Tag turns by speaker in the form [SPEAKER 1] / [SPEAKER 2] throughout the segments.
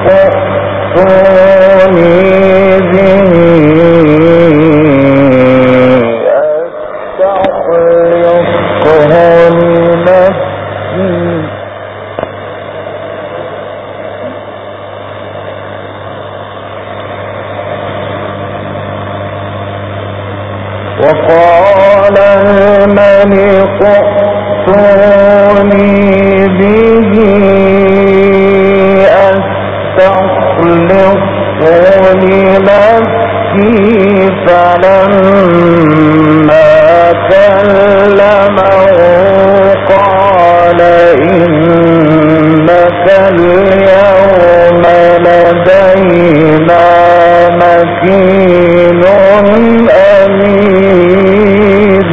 [SPEAKER 1] ائتوني به أستخلصه لنفسي وقال الملك ائتوني به أستخلصه لنفسي فلما كلمه قال إنك اليوم لدينا مكين أمين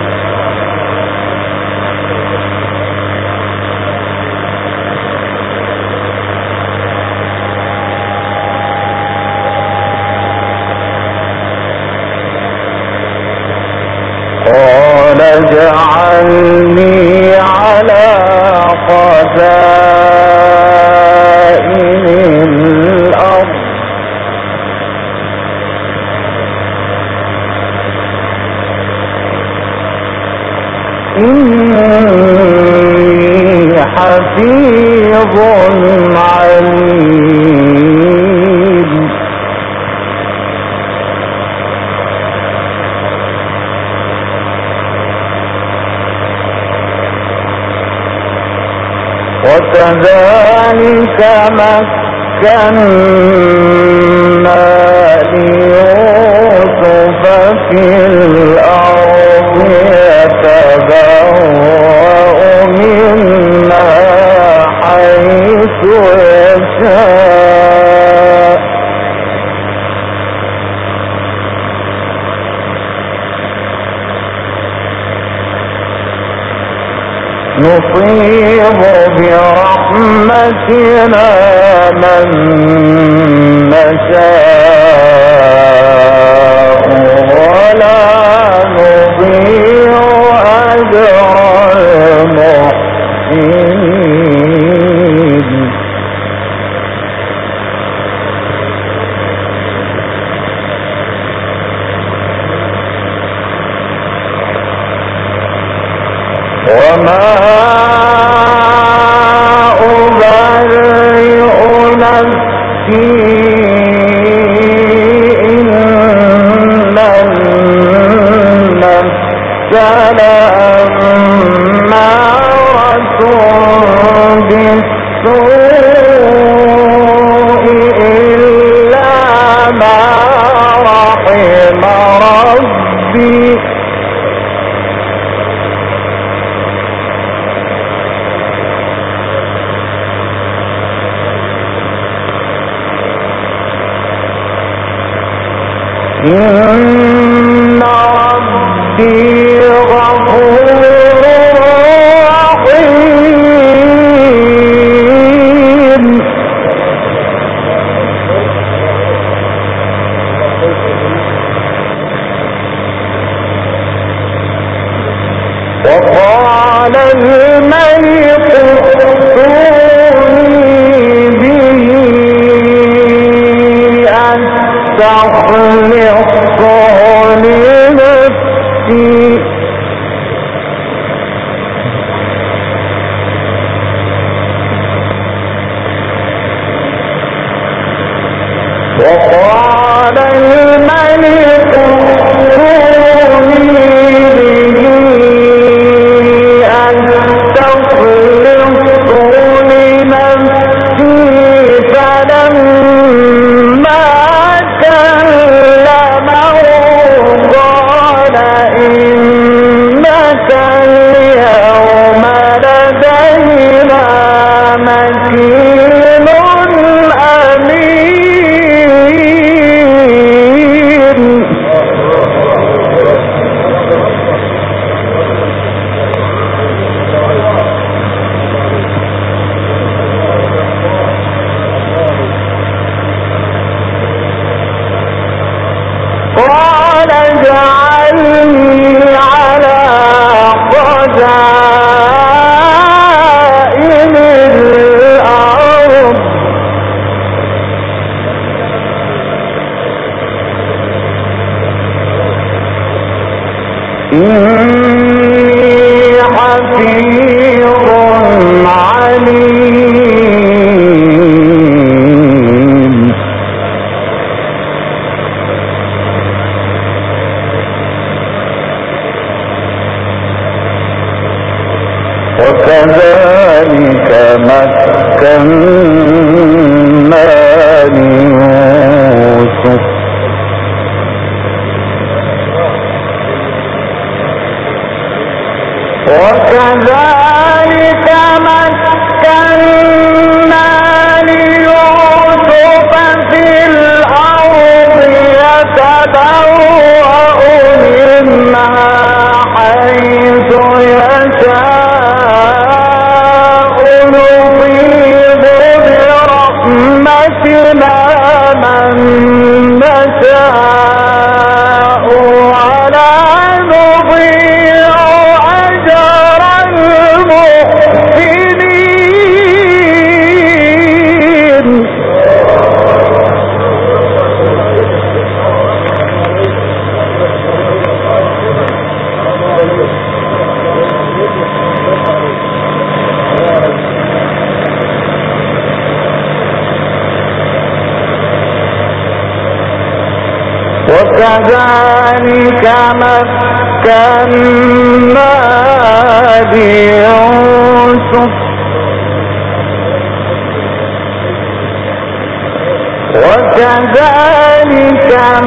[SPEAKER 1] قال اجعلني على خزائن الأرض إني حفيظ عليم وكذلك مكنا ليوسف في الأرض يتبوأ منها حيث يشاء نصيب برحمتنا من نشاء ولا نضيع أجر المحسنين وما أبرئ نفسي إن النفس لأمارة بالسوء إلا ما رحم ربي إن ربي غفور رحيم وقال الملك ائتوني به أستخلصه لنفسي وقال الملك ائتوني به أستخلصه لنفسي فلما كلمه قال إنك اليوم لدينا مكين أمين قال اجعلني على خزائن الأرض إني حفيظ عليم وكذلك مكنا ليوسف وكذلك مكنا ليوسف في الأرض يتبوأ منها حيث يشاء نصيب برحمتنا من نشاء ولا نضيع أجر المحسنين وكذلك مكنا ليوسف وكذلك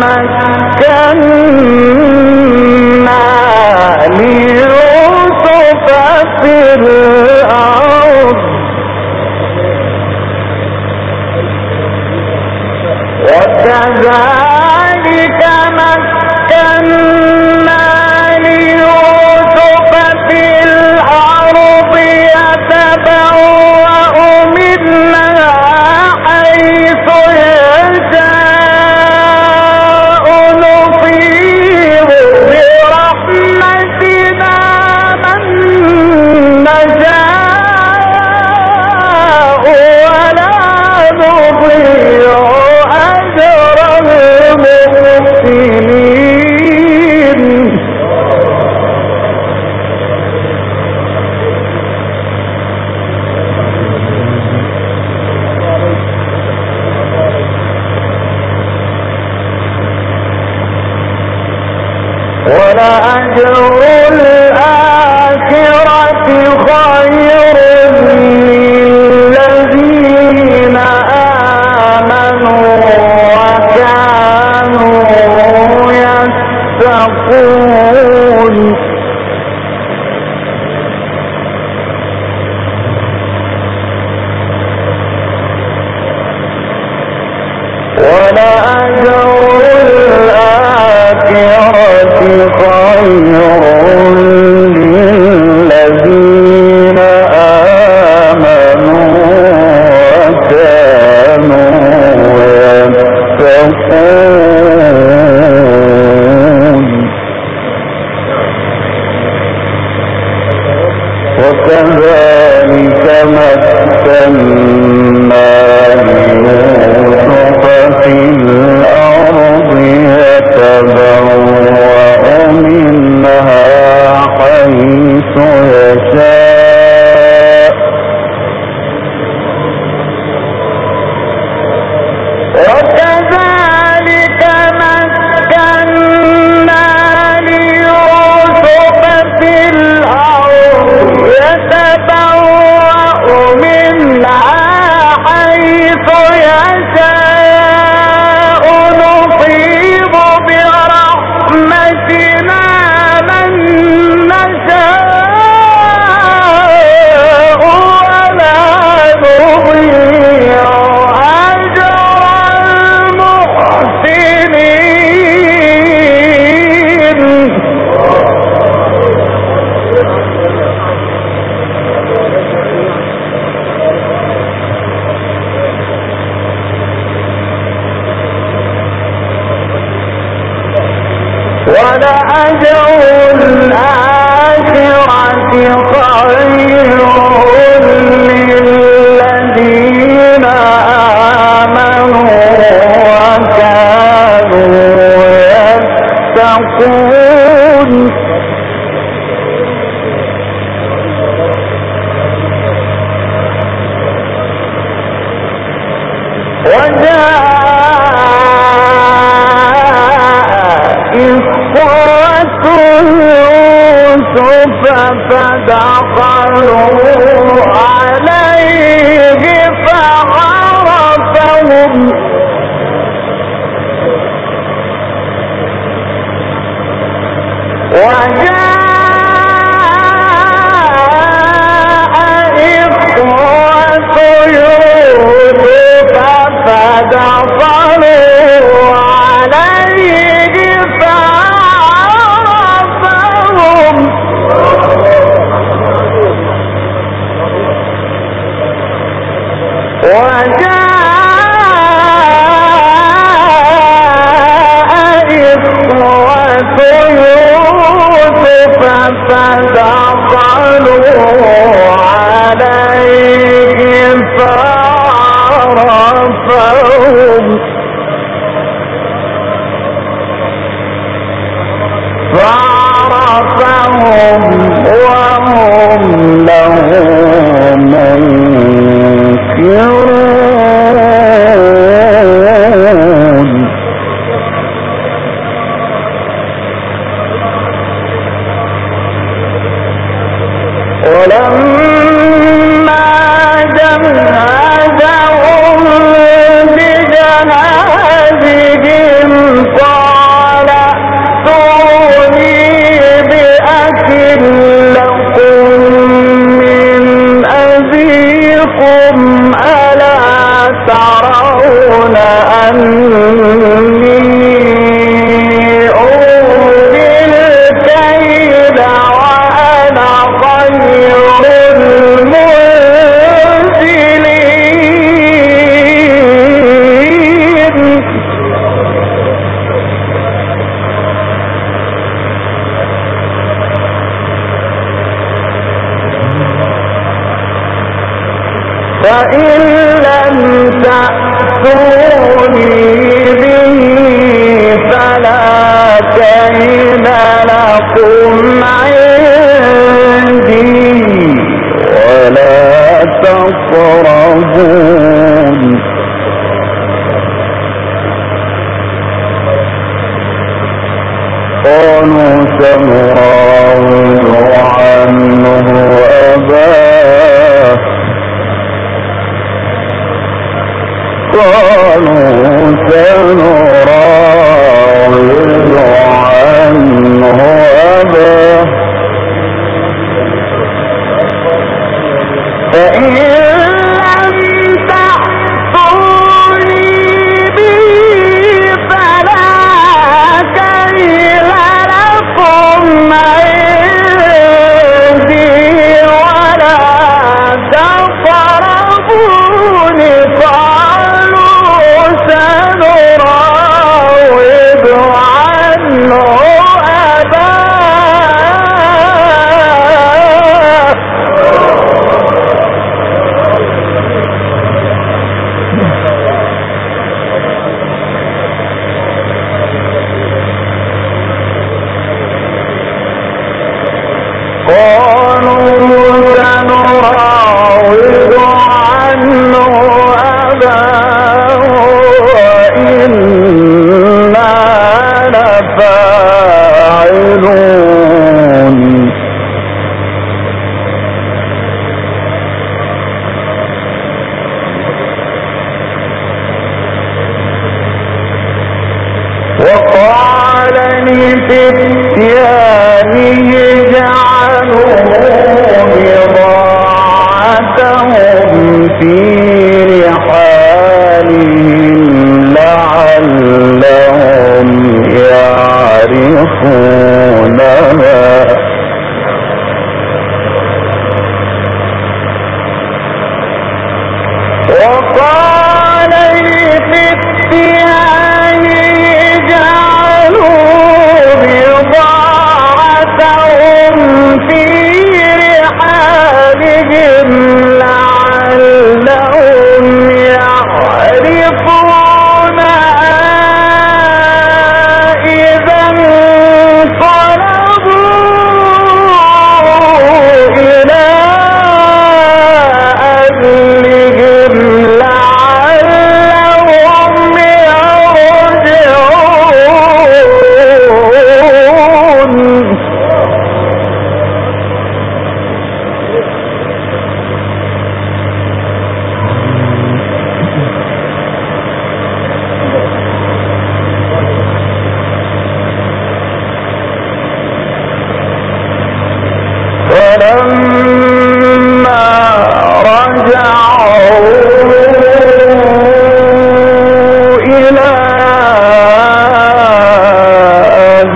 [SPEAKER 1] مكنا ليوسف في الأرض وكذلك مكنا ليوسف في الأرض يتبوأ منها حيث يشاء نصيب برحمتنا من نشاء ولا نضيع أجر المحسنين ولأجر الآخرة خير للذين آمنوا وكانوا يتقون ولأجر الآخرة خير للذين آمنوا وكانوا يتقون وكذلك مكنا ليوسف في الأرض يتبوأ منها حيث يشاء وكذلك مكنا ليوسف في الأرض يتبوأ منها حيث يشاء نصيب برحمتنا من نشاء ولا نضيع أجر المحسنين ولأجر الآخرة خير للذين آمنوا وكانوا يتقون فدخلوا عليه فعرفهم فإن لم تأتوني به فلا كيد لكم عندي ولا تقربون قالوا سنراود عنه أباه قالوا سنراود عنه أباه فإن لم تأتوني به فلا كيل لكم عندي ولا تقربون سنراود عنه أباه قالوا سنراود عنه أباه وإنا لفاعلون وقال لفتيانه اجعلوا بضاعتهم في رحالهم لعلهم يعرفونها وقال لفتيانه اجعلوا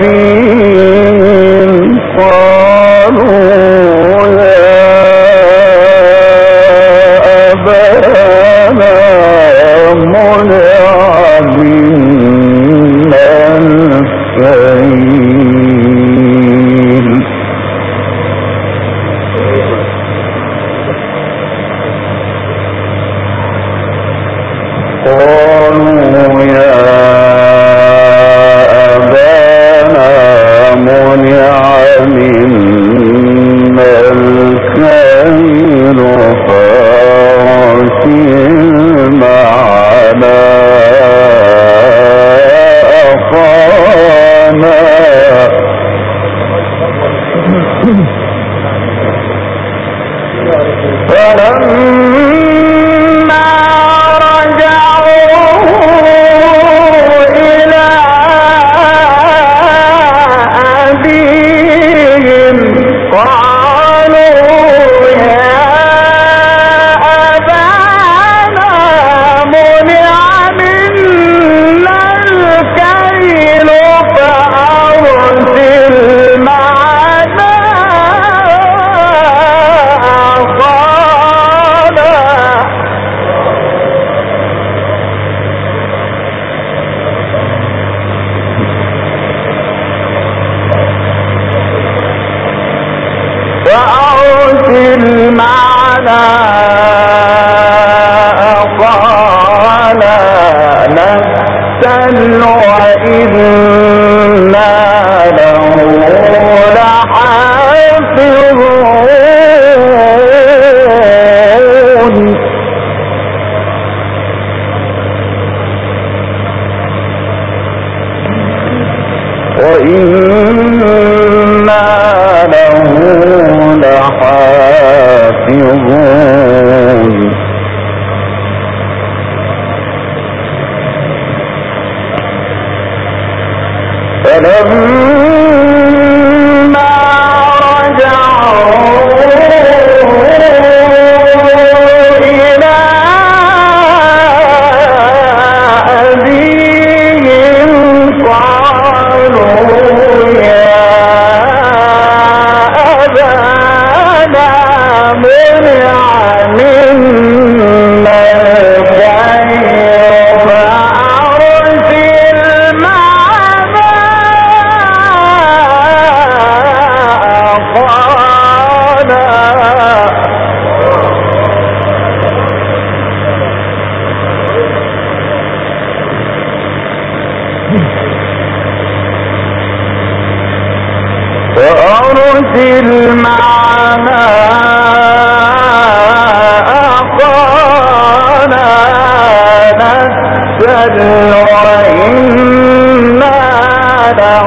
[SPEAKER 1] أبيهم قالوا يا أبانا منع منا الكيل قالوا يا أبانا منع منا الكيل فأرسل معنا أخانا فلما رجعوا إلى أبيهم قالوا يا أبانا منع منا الكيل فأرسل معنا أخانا نكتل وإنا له لحافظون وإنا له لحافظون فلما رجعوا إلى أبيهم قالوا يا أبانا منع منا الكيل فأرسل معنا أخانا فأرسل معنا أخانا نكتل وإنا له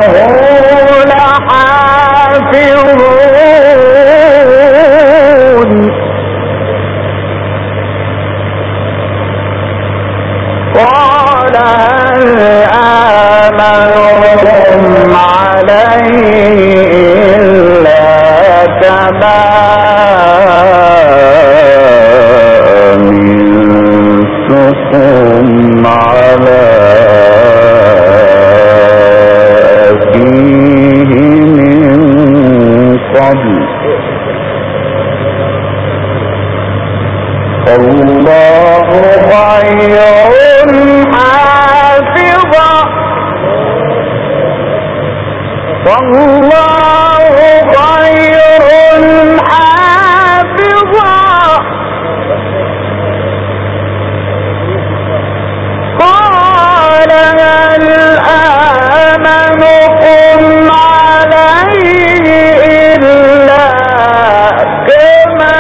[SPEAKER 1] لحافظون قال هل آمنكم عليه إلا كما أمنتكم على أخيه من قبل فالله خير حافظا فالله خير حافظا قال هل آمنكم عليه إلا كما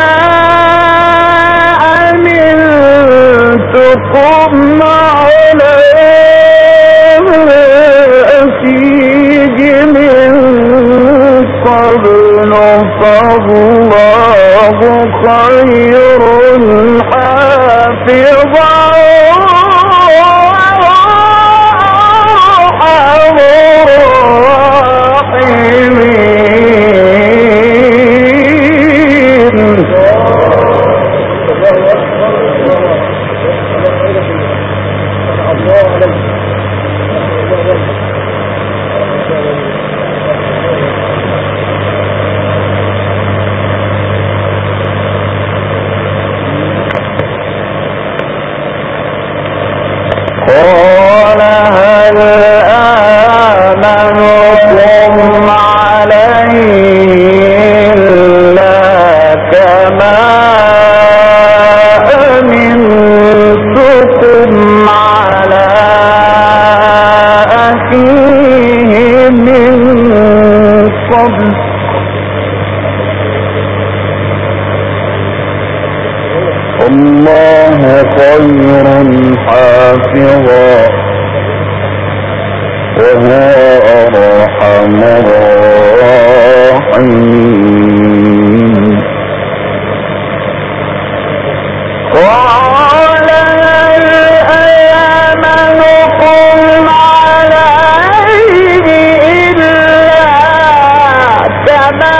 [SPEAKER 1] أمنتكم على أخيه من قبل فالله خير حافظا وأرحم الراحمين قبل الله خير حافظا وهو أرحم الراحمين. قال هل آمنكم عليه إلا كما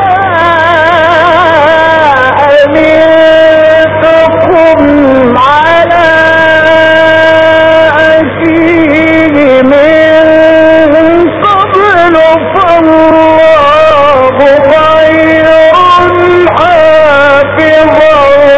[SPEAKER 1] أمنتكم على أخيه من قبل فالله خير حافظا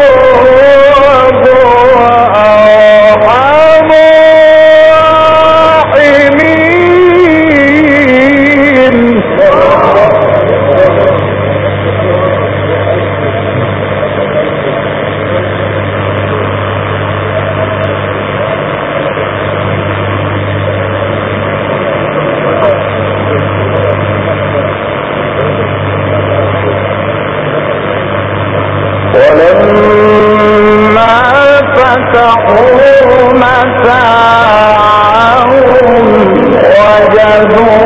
[SPEAKER 1] ولما فتحوا متاعهم وجدوا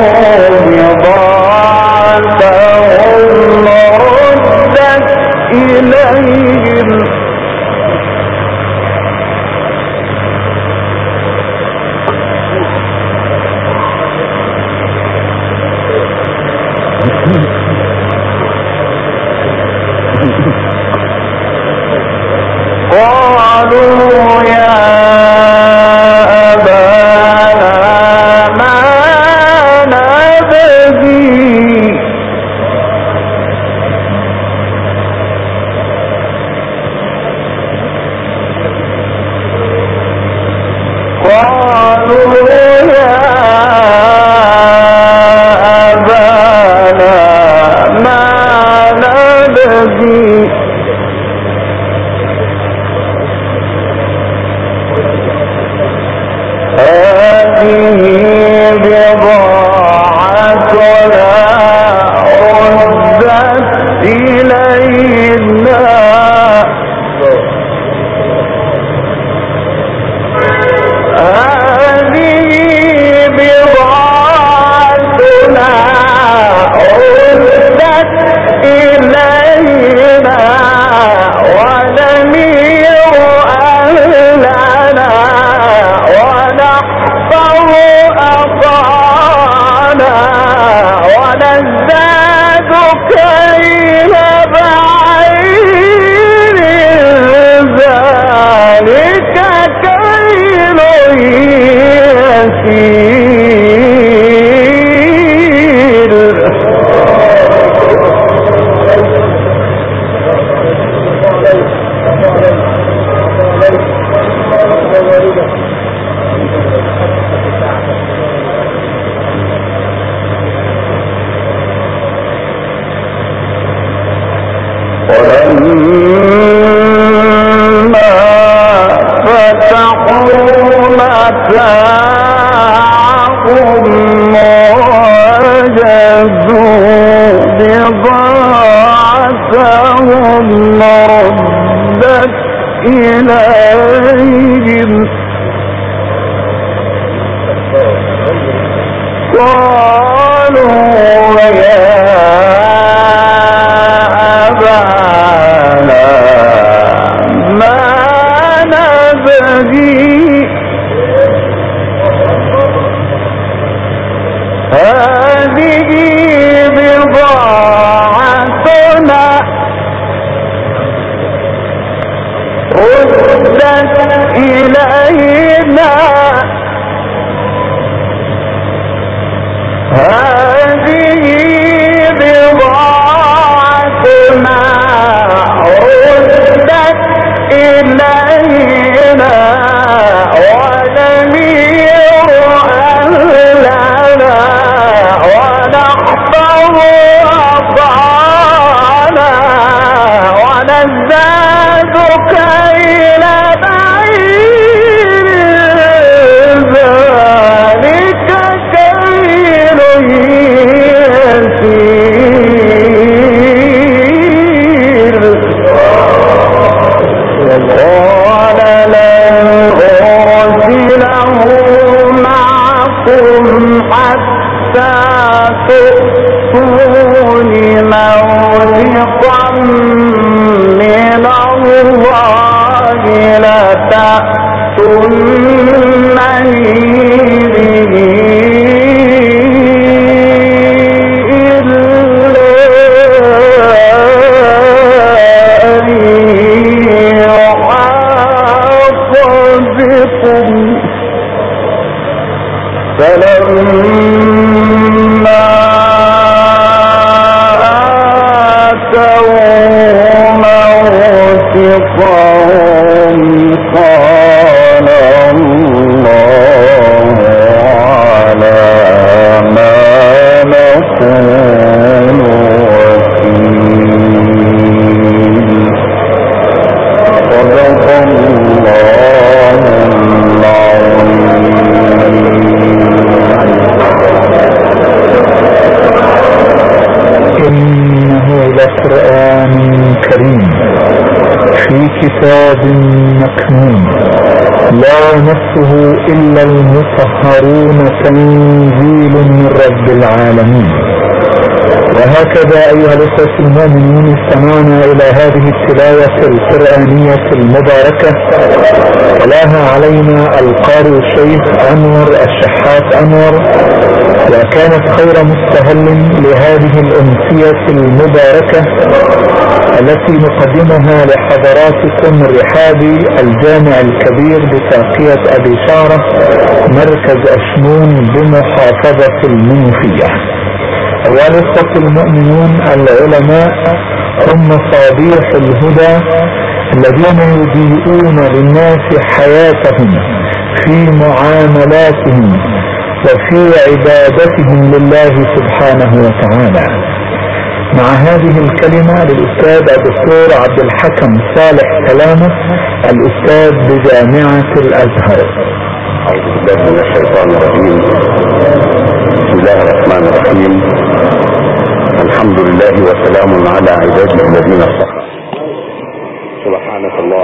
[SPEAKER 1] بضاعتهم ردت إليهم قالوا يا أبانا ما نبغي قالوا يا أبانا ما نبغي هذه بضاعتنا ردت إلينا هذه بضاعتنا ردت إلينا ونمير أهلنا ونحفظ أخانا ونزداد كيل بعير ذلك كيل يسير. ولما فتحوا متاعهم وجدوا بضاعتهم ردت إليهم قالوا يا أبانا ما نبغي هذه بضاعتنا ردت إلينا هذه بضاعتنا ردت إلينا ونمير أهلنا ونحفظ أخانا ونزداد كيل بعير ذلك كيل يسير. تؤتوني موثقا من الله لتأتونني به فلما آتوا موثقهم قال الله على ما نقول وكيل. صدق الله
[SPEAKER 2] إنه لقرآن كريم في كتاب مكنون لا يمسه إلا المطهرون تنزيل من رب العالمين. وهكذا أيها الأخوة المؤمنون استمعنا إلى هذه التلاوة القرآنية المباركة تلاها علينا القارئ الشيخ أنور الشحات أنور، وكانت خير مستهل لهذه الأمسية المباركة التي نقدمها لحضراتكم رحاب الجامع الكبير بترقية أبي شعرة مركز أشمون بمحافظة المنوفية. والإخوة المؤمنون العلماء هم مصابيح الهدى الذين يضيئون للناس حياتهم في معاملاتهم وفي عبادتهم لله سبحانه وتعالى. مع هذه الكلمة للأستاذ الدكتور عبد الحكم صالح سلامة الأستاذ بجامعة الأزهر.
[SPEAKER 3] أعوذ بالله من الشيطان الرجيم. بسم الله الرحمن الرحيم. الحمد لله وسلام على عباده الذين اصطفى. سبحانك الله